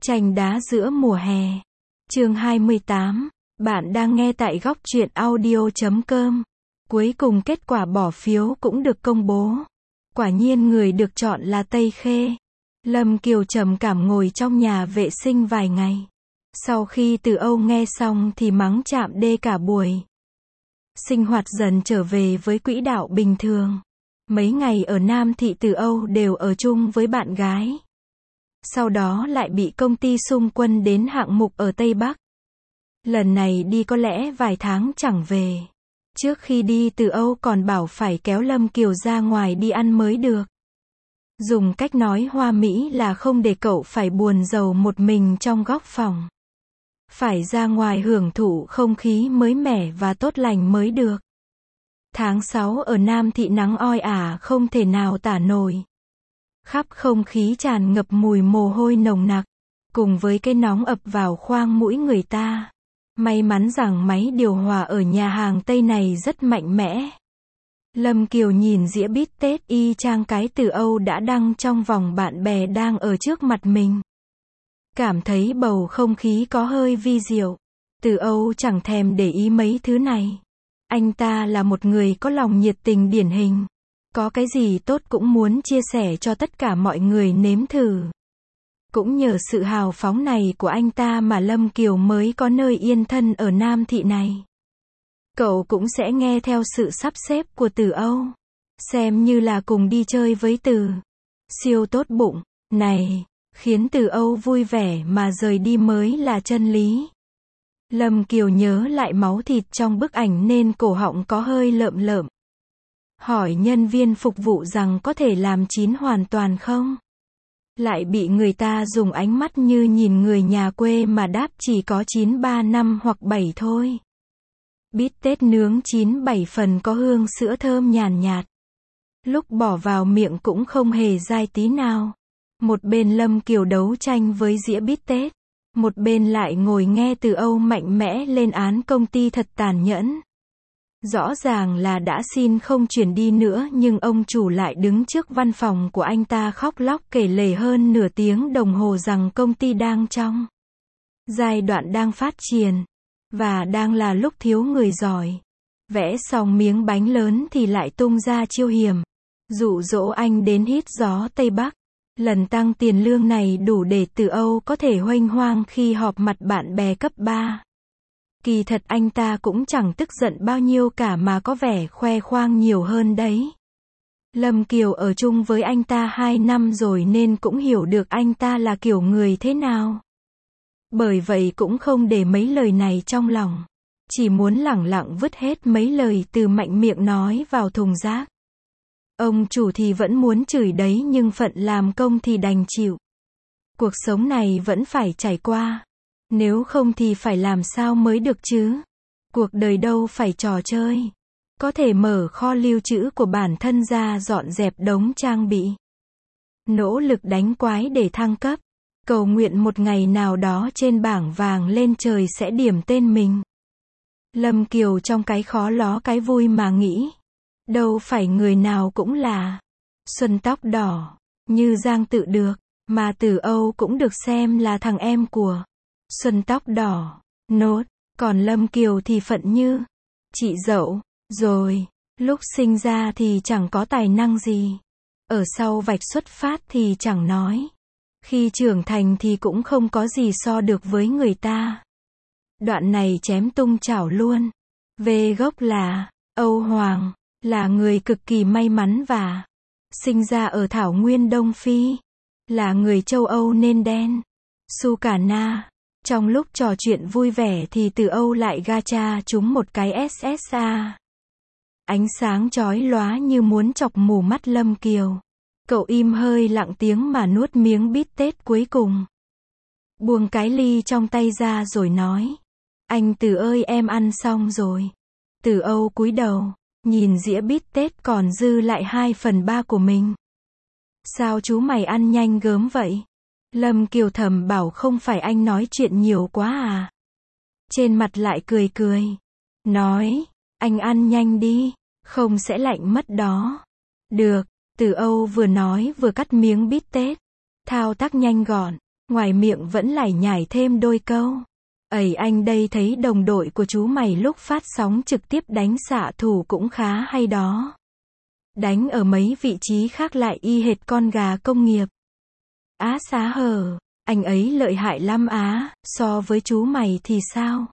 Tranh đá giữa mùa hè. Chương 28. Bạn đang nghe tại góc truyện audio.com. Cuối cùng kết quả bỏ phiếu cũng được công bố. Quả nhiên người được chọn là Tây Khê. Lâm Kiều trầm cảm ngồi trong nhà vệ sinh vài ngày. Sau khi Từ Âu nghe xong thì mắng chạm đê cả buổi. Sinh hoạt dần trở về với quỹ đạo bình thường. Mấy ngày ở Nam Thị Từ Âu đều ở chung với bạn gái. Sau đó lại bị công ty xung quân đến hạng mục ở Tây Bắc. Lần này đi có lẽ vài tháng chẳng về. Trước khi đi Từ Âu còn bảo phải kéo Lâm Kiều ra ngoài đi ăn mới được. Dùng cách nói hoa mỹ là không để cậu phải buồn rầu một mình trong góc phòng. Phải ra ngoài hưởng thụ không khí mới mẻ và tốt lành mới được. Tháng 6 ở Nam Thị nắng oi ả không thể nào tả nổi. Khắp không khí tràn ngập mùi mồ hôi nồng nặc, cùng với cái nóng ập vào khoang mũi người ta. May mắn rằng máy điều hòa ở nhà hàng Tây này rất mạnh mẽ. Lâm Kiều nhìn dĩa bít tết y chang cái Từ Âu đã đăng trong vòng bạn bè đang ở trước mặt mình. Cảm thấy bầu không khí có hơi vi diệu. Từ Âu chẳng thèm để ý mấy thứ này. Anh ta là một người có lòng nhiệt tình điển hình. Có cái gì tốt cũng muốn chia sẻ cho tất cả mọi người nếm thử. Cũng nhờ sự hào phóng này của anh ta mà Lâm Kiều mới có nơi yên thân ở Nam Thị này. Cậu cũng sẽ nghe theo sự sắp xếp của Từ Âu. Xem như là cùng đi chơi với Từ. Siêu tốt bụng, này, khiến Từ Âu vui vẻ mà rời đi mới là chân lý. Lâm Kiều nhớ lại máu thịt trong bức ảnh nên cổ họng có hơi lợm lợm. Hỏi nhân viên phục vụ rằng có thể làm chín hoàn toàn không? Lại bị người ta dùng ánh mắt như nhìn người nhà quê mà đáp chỉ có 9, 3, 5 hoặc 7 thôi. Bít tết nướng 9, 7 phần có hương sữa thơm nhàn nhạt. Lúc bỏ vào miệng cũng không hề dai tí nào. Một bên Lâm Kiều đấu tranh với dĩa bít tết. Một bên lại ngồi nghe Từ Âu mạnh mẽ lên án công ty thật tàn nhẫn. Rõ ràng là đã xin không chuyển đi nữa nhưng ông chủ lại đứng trước văn phòng của anh ta khóc lóc kể lể hơn nửa tiếng đồng hồ rằng công ty đang trong giai đoạn đang phát triển, và đang là lúc thiếu người giỏi. Vẽ xong miếng bánh lớn thì lại tung ra chiêu hiểm, dụ dỗ anh đến hít gió Tây Bắc. Lần tăng tiền lương này đủ để Từ Âu có thể huênh hoang khi họp mặt bạn bè cấp 3. Kỳ thật anh ta cũng chẳng tức giận bao nhiêu cả mà có vẻ khoe khoang nhiều hơn đấy. Lâm Kiều ở chung với anh ta 2 năm rồi nên cũng hiểu được anh ta là kiểu người thế nào. Bởi vậy cũng không để mấy lời này trong lòng. Chỉ muốn lẳng lặng vứt hết mấy lời Từ mạnh miệng nói vào thùng rác. Ông chủ thì vẫn muốn chửi đấy nhưng phận làm công thì đành chịu. Cuộc sống này vẫn phải trải qua. Nếu không thì phải làm sao mới được chứ? Cuộc đời đâu phải trò chơi. Có thể mở kho lưu trữ của bản thân ra dọn dẹp đống trang bị. Nỗ lực đánh quái để thăng cấp. Cầu nguyện một ngày nào đó trên bảng vàng lên trời sẽ điểm tên mình. Lâm Kiều trong cái khó ló cái vui mà nghĩ. Đâu phải người nào cũng là Xuân tóc đỏ, như Giang Tự được, mà Từ Âu cũng được xem là thằng em của Xuân tóc đỏ, nốt, còn Lâm Kiều thì phận như chị dậu, rồi, lúc sinh ra thì chẳng có tài năng gì. Ở sau vạch xuất phát thì chẳng nói. Khi trưởng thành thì cũng không có gì so được với người ta. Đoạn này chém tung chảo luôn. Về gốc là Âu Hoàng, là người cực kỳ may mắn và sinh ra ở thảo nguyên Đông Phi. Là người châu Âu nên đen. Su cả na. Trong lúc trò chuyện vui vẻ thì Từ Âu lại gacha trúng một cái SSA. Ánh sáng chói lóa như muốn chọc mù mắt Lâm Kiều. Cậu im hơi lặng tiếng mà nuốt miếng bít tết cuối cùng. Buông cái ly trong tay ra rồi nói. Anh Từ ơi em ăn xong rồi. Từ Âu cúi đầu, nhìn dĩa bít tết còn dư lại 2/3 của mình. Sao chú mày ăn nhanh gớm vậy? Lâm Kiều thầm bảo không phải anh nói chuyện nhiều quá à? Trên mặt lại cười cười. Nói, anh ăn nhanh đi, không sẽ lạnh mất đó. Được, Từ Âu vừa nói vừa cắt miếng bít tết. Thao tác nhanh gọn, ngoài miệng vẫn lải nhải thêm đôi câu. Ẩy anh đây thấy đồng đội của chú mày lúc phát sóng trực tiếp đánh xạ thủ cũng khá hay đó. Đánh ở mấy vị trí khác lại y hệt con gà công nghiệp. Á xá hờ, anh ấy lợi hại lắm á, so với chú mày thì sao?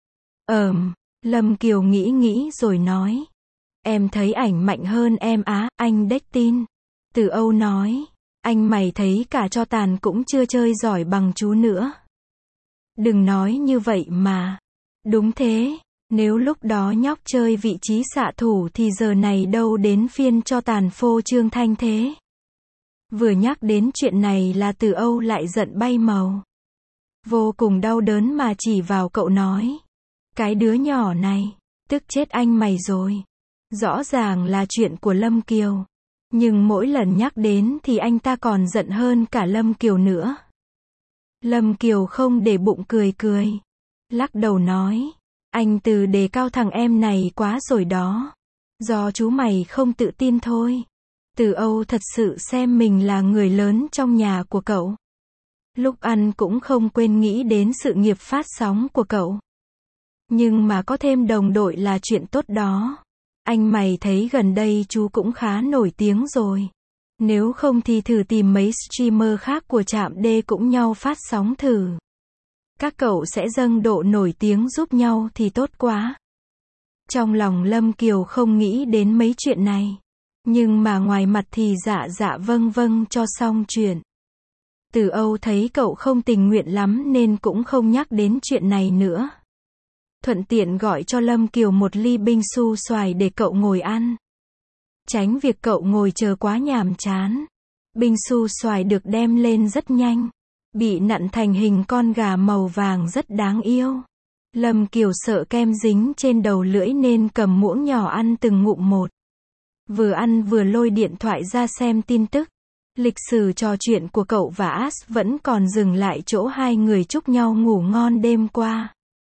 Lâm Kiều nghĩ rồi nói. Em thấy ảnh mạnh hơn em á, anh đếch tin. Từ Âu nói. Anh mày thấy cả cho tàn cũng chưa chơi giỏi bằng chú nữa. Đừng nói như vậy mà. Đúng thế, nếu lúc đó nhóc chơi vị trí xạ thủ thì giờ này đâu đến phiên cho tàn phô trương thanh thế. Vừa nhắc đến chuyện này là Từ Âu lại giận bay màu. Vô cùng đau đớn mà chỉ vào cậu nói. Cái đứa nhỏ này, tức chết anh mày rồi. Rõ ràng là chuyện của Lâm Kiều. Nhưng mỗi lần nhắc đến thì anh ta còn giận hơn cả Lâm Kiều nữa. Lâm Kiều không để bụng cười. Lắc đầu nói. Anh Từ đề cao thằng em này quá rồi đó. Do chú mày không tự tin thôi. Từ Âu thật sự xem mình là người lớn trong nhà của cậu. Lúc ăn cũng không quên nghĩ đến sự nghiệp phát sóng của cậu. Nhưng mà có thêm đồng đội là chuyện tốt đó. Anh mày thấy gần đây chú cũng khá nổi tiếng rồi. Nếu không thì thử tìm mấy streamer khác của Trạm D cũng nhau phát sóng thử. Các cậu sẽ dâng độ nổi tiếng giúp nhau thì tốt quá. Trong lòng Lâm Kiều không nghĩ đến mấy chuyện này. Nhưng mà ngoài mặt thì dạ vâng cho xong chuyện. Từ Âu thấy cậu không tình nguyện lắm nên cũng không nhắc đến chuyện này nữa. Thuận tiện gọi cho Lâm Kiều một ly binh su xoài để cậu ngồi ăn. Tránh việc cậu ngồi chờ quá nhàm chán. Binh su xoài được đem lên rất nhanh. Bị nặn thành hình con gà màu vàng rất đáng yêu. Lâm Kiều sợ kem dính trên đầu lưỡi nên cầm muỗng nhỏ ăn từng ngụm một. Vừa ăn vừa lôi điện thoại ra xem tin tức. Lịch sử trò chuyện của cậu và As vẫn còn dừng lại chỗ hai người chúc nhau ngủ ngon đêm qua.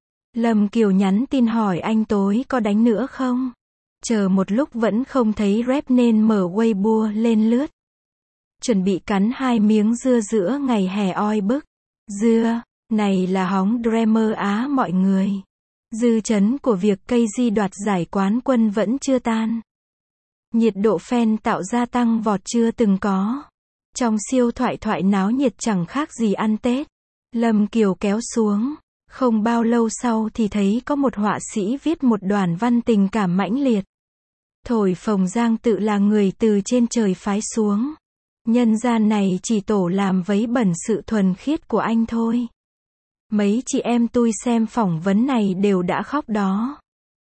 Lâm Kiều nhắn tin hỏi anh tối có đánh nữa không? Chờ một lúc vẫn không thấy rep nên mở Weibo lên lướt. Chuẩn bị cắn 2 miếng dưa giữa ngày hè oi bức. Dưa, này là hóng Dreamer Á mọi người. Dư chấn của việc KG đoạt giải quán quân vẫn chưa tan. Nhiệt độ fan tạo ra tăng vọt chưa từng có. Trong siêu thoại náo nhiệt chẳng khác gì ăn Tết. Lâm Kiều kéo xuống. Không bao lâu sau thì thấy có một họa sĩ viết một đoạn văn tình cảm mãnh liệt. Thổi phồng Giang Tự là người từ trên trời phái xuống. Nhân gian này chỉ tổ làm vấy bẩn sự thuần khiết của anh thôi. Mấy chị em tôi xem phỏng vấn này đều đã khóc đó.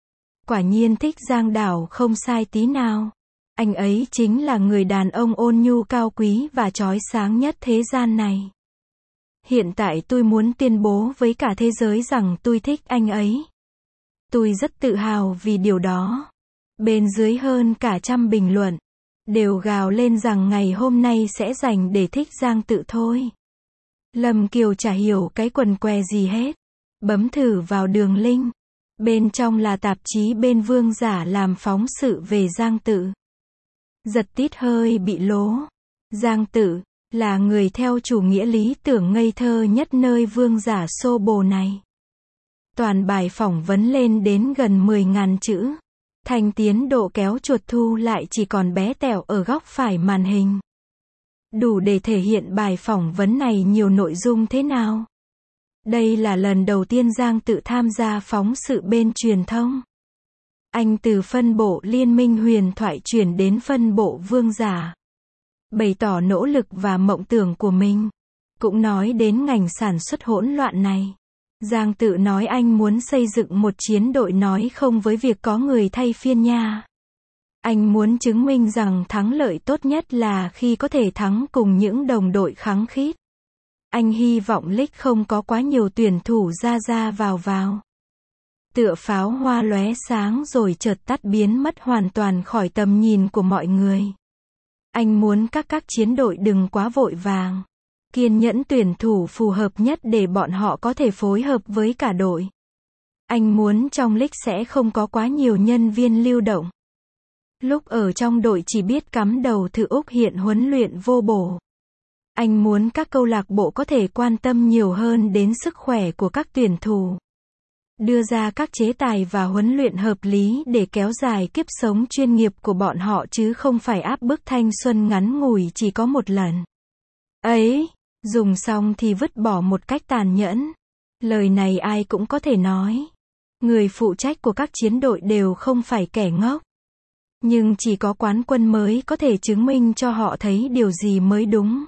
Quả nhiên thích Giang Đảo không sai tí nào. Anh ấy chính là người đàn ông ôn nhu cao quý và chói sáng nhất thế gian này. Hiện tại tôi muốn tuyên bố với cả thế giới rằng tôi thích anh ấy. Tôi rất tự hào vì điều đó. Bên dưới hơn cả 100 bình luận. Đều gào lên rằng ngày hôm nay sẽ dành để thích Giang Tự thôi. Lâm Kiều chả hiểu cái quần què gì hết. Bấm thử vào đường link. Bên trong là tạp chí bên Vương Giả làm phóng sự về Giang Tự. Giật tít hơi bị lố. Giang Tự là người theo chủ nghĩa lý tưởng ngây thơ nhất nơi Vương Giả xô bồ này. Toàn bài phỏng vấn lên đến gần 10.000 chữ. Thành tiến độ kéo chuột thu lại chỉ còn bé tẹo ở góc phải màn hình. Đủ để thể hiện bài phỏng vấn này nhiều nội dung thế nào. Đây là lần đầu tiên Giang Tự tham gia phóng sự bên truyền thông. Anh từ phân bộ Liên minh huyền thoại chuyển đến phân bộ Vương Giả. Bày tỏ nỗ lực và mộng tưởng của mình. Cũng nói đến ngành sản xuất hỗn loạn này. Giang Tự nói anh muốn xây dựng một chiến đội nói không với việc có người thay phiên nha. Anh muốn chứng minh rằng thắng lợi tốt nhất là khi có thể thắng cùng những đồng đội khăng khít. Anh hy vọng League không có quá nhiều tuyển thủ ra vào. Tựa pháo hoa lóe sáng rồi chợt tắt biến mất hoàn toàn khỏi tầm nhìn của mọi người. Anh muốn các chiến đội đừng quá vội vàng. Kiên nhẫn tuyển thủ phù hợp nhất để bọn họ có thể phối hợp với cả đội. Anh muốn trong League sẽ không có quá nhiều nhân viên lưu động. Lúc ở trong đội chỉ biết cắm đầu thử Úc hiện huấn luyện vô bổ. Anh muốn các câu lạc bộ có thể quan tâm nhiều hơn đến sức khỏe của các tuyển thủ. Đưa ra các chế tài và huấn luyện hợp lý để kéo dài kiếp sống chuyên nghiệp của bọn họ chứ không phải áp bức thanh xuân ngắn ngủi chỉ có một lần. Ấy, dùng xong thì vứt bỏ một cách tàn nhẫn. Lời này ai cũng có thể nói. Người phụ trách của các chiến đội đều không phải kẻ ngốc. Nhưng chỉ có quán quân mới có thể chứng minh cho họ thấy điều gì mới đúng.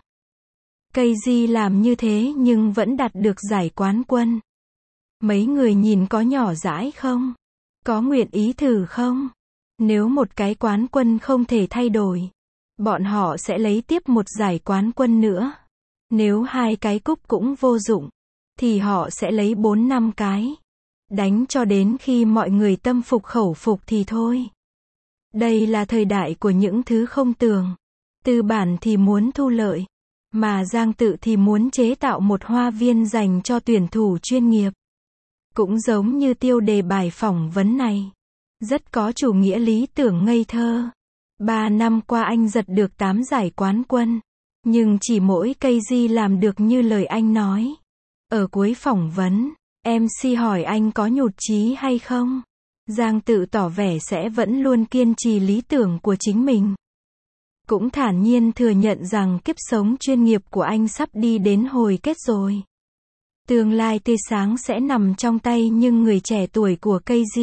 KG làm như thế nhưng vẫn đạt được giải quán quân. Mấy người nhìn có nhỏ dãi không? Có nguyện ý thử không? Nếu một cái quán quân không thể thay đổi, bọn họ sẽ lấy tiếp một giải quán quân nữa. Nếu hai cái cúp cũng vô dụng, thì họ sẽ lấy 4-5 cái. Đánh cho đến khi mọi người tâm phục khẩu phục thì thôi. Đây là thời đại của những thứ không tường. Tư bản thì muốn thu lợi, mà Giang Tự thì muốn chế tạo một hoa viên dành cho tuyển thủ chuyên nghiệp. Cũng giống như tiêu đề bài phỏng vấn này. Rất có chủ nghĩa lý tưởng ngây thơ. 3 năm qua anh giật được 8 giải quán quân. Nhưng chỉ mỗi KG làm được như lời anh nói. Ở cuối phỏng vấn, MC hỏi anh có nhụt chí hay không? Giang Tự tỏ vẻ sẽ vẫn luôn kiên trì lý tưởng của chính mình. Cũng thản nhiên thừa nhận rằng kiếp sống chuyên nghiệp của anh sắp đi đến hồi kết rồi. Tương lai tươi sáng sẽ nằm trong tay nhưng người trẻ tuổi của KG.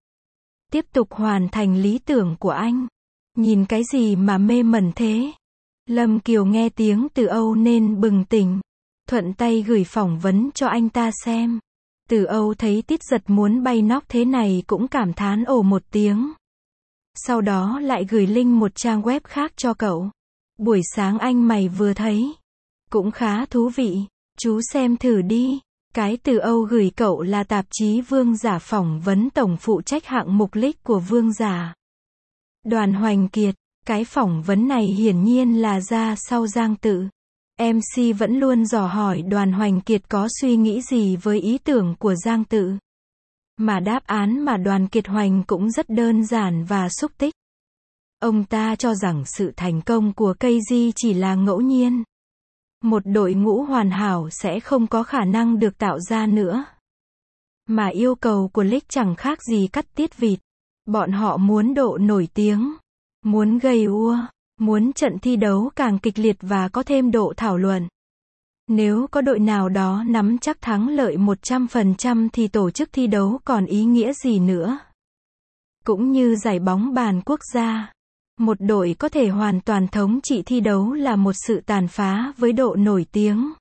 Tiếp tục hoàn thành lý tưởng của anh. Nhìn cái gì mà mê mẩn thế? Lâm Kiều nghe tiếng Từ Âu nên bừng tỉnh. Thuận tay gửi phỏng vấn cho anh ta xem. Từ Âu thấy Tiết Giật muốn bay nóc thế này cũng cảm thán ồ một tiếng. Sau đó lại gửi link một trang web khác cho cậu. Buổi sáng anh mày vừa thấy. Cũng khá thú vị. Chú xem thử đi. Cái Từ Âu gửi cậu là tạp chí Vương Giả phỏng vấn tổng phụ trách hạng mục league của Vương Giả. Đoàn Hoành Kiệt. Cái phỏng vấn này hiển nhiên là ra sau Giang Tự. MC vẫn luôn dò hỏi Đoàn Hoành Kiệt có suy nghĩ gì với ý tưởng của Giang Tự. Mà đáp án mà Đoàn Kiệt Hoành cũng rất đơn giản và xúc tích. Ông ta cho rằng sự thành công của KG chỉ là ngẫu nhiên. Một đội ngũ hoàn hảo sẽ không có khả năng được tạo ra nữa. Mà yêu cầu của league chẳng khác gì cắt tiết vịt. Bọn họ muốn độ nổi tiếng, muốn gây ua, muốn trận thi đấu càng kịch liệt và có thêm độ thảo luận. Nếu có đội nào đó nắm chắc thắng lợi 100% thì tổ chức thi đấu còn ý nghĩa gì nữa. Cũng như giải bóng bàn quốc gia. Một đội có thể hoàn toàn thống trị thi đấu là một sự tàn phá với độ nổi tiếng.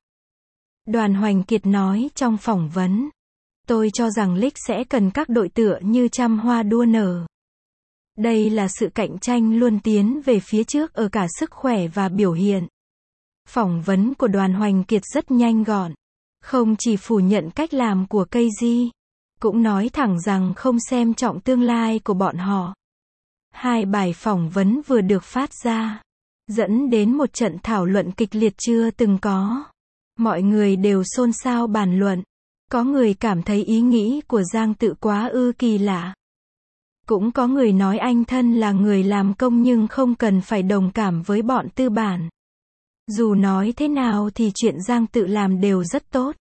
Đoàn Hoành Kiệt nói trong phỏng vấn. Tôi cho rằng league sẽ cần các đội tựa như trăm hoa đua nở. Đây là sự cạnh tranh luôn tiến về phía trước ở cả sức khỏe và biểu hiện. Phỏng vấn của Đoàn Hoành Kiệt rất nhanh gọn. Không chỉ phủ nhận cách làm của KG, cũng nói thẳng rằng không xem trọng tương lai của bọn họ. Hai bài phỏng vấn vừa được phát ra, dẫn đến một trận thảo luận kịch liệt chưa từng có. Mọi người đều xôn xao bàn luận. Có người cảm thấy ý nghĩ của Giang Tự quá kỳ lạ. Cũng có người nói anh thân là người làm công nhưng không cần phải đồng cảm với bọn tư bản. Dù nói thế nào thì chuyện Giang Tự làm đều rất tốt.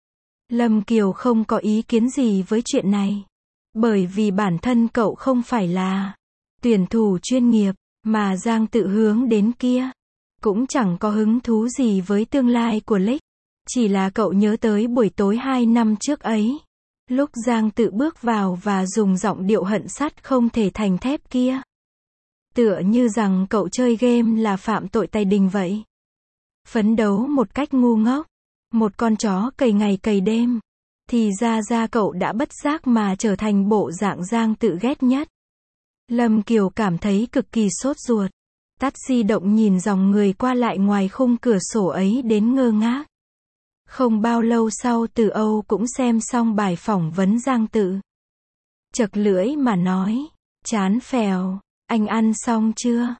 Lâm Kiều không có ý kiến gì với chuyện này. Bởi vì bản thân cậu không phải là tuyển thủ chuyên nghiệp, mà Giang Tự hướng đến kia. Cũng chẳng có hứng thú gì với tương lai của league. Chỉ là cậu nhớ tới buổi tối 2 năm trước ấy. Lúc Giang Tự bước vào và dùng giọng điệu hận sắt không thể thành thép kia. Tựa như rằng cậu chơi game là phạm tội tày đình vậy. Phấn đấu một cách ngu ngốc. Một con chó cày ngày cày đêm. Thì ra cậu đã bất giác mà trở thành bộ dạng Giang Tự ghét nhất. Lâm Kiều cảm thấy cực kỳ sốt ruột. Tắt di động nhìn dòng người qua lại ngoài khung cửa sổ ấy đến ngơ ngác. Không bao lâu sau Từ Âu cũng xem xong bài phỏng vấn Giang Tự. Chật lưỡi mà nói. Chán phèo. Anh ăn xong chưa?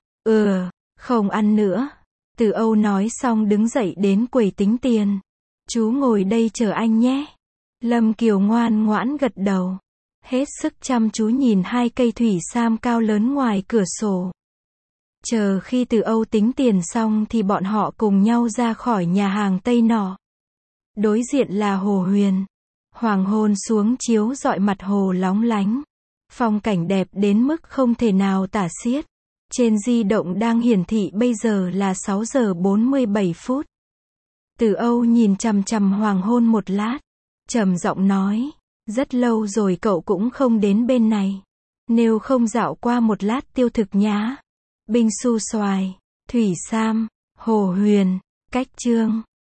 Không ăn nữa. Từ Âu nói xong đứng dậy đến quầy tính tiền. Chú ngồi đây chờ anh nhé. Lâm Kiều ngoan ngoãn gật đầu. Hết sức chăm chú nhìn hai cây thủy sam cao lớn ngoài cửa sổ. Chờ khi Từ Âu tính tiền xong thì bọn họ cùng nhau ra khỏi nhà hàng Tây nọ. Đối diện là hồ Huyền. Hoàng hôn xuống chiếu rọi mặt hồ lóng lánh. Phong cảnh đẹp đến mức không thể nào tả xiết. Trên di động đang hiển thị bây giờ là 6 giờ 47 phút. Từ Âu nhìn chằm chằm hoàng hôn một lát, trầm giọng nói, rất lâu rồi cậu cũng không đến bên này. Nếu không dạo qua một lát Tiêu Thực nhá. Binh Su Xoài, Thủy Sam, Hồ Huyền, Cách Trương.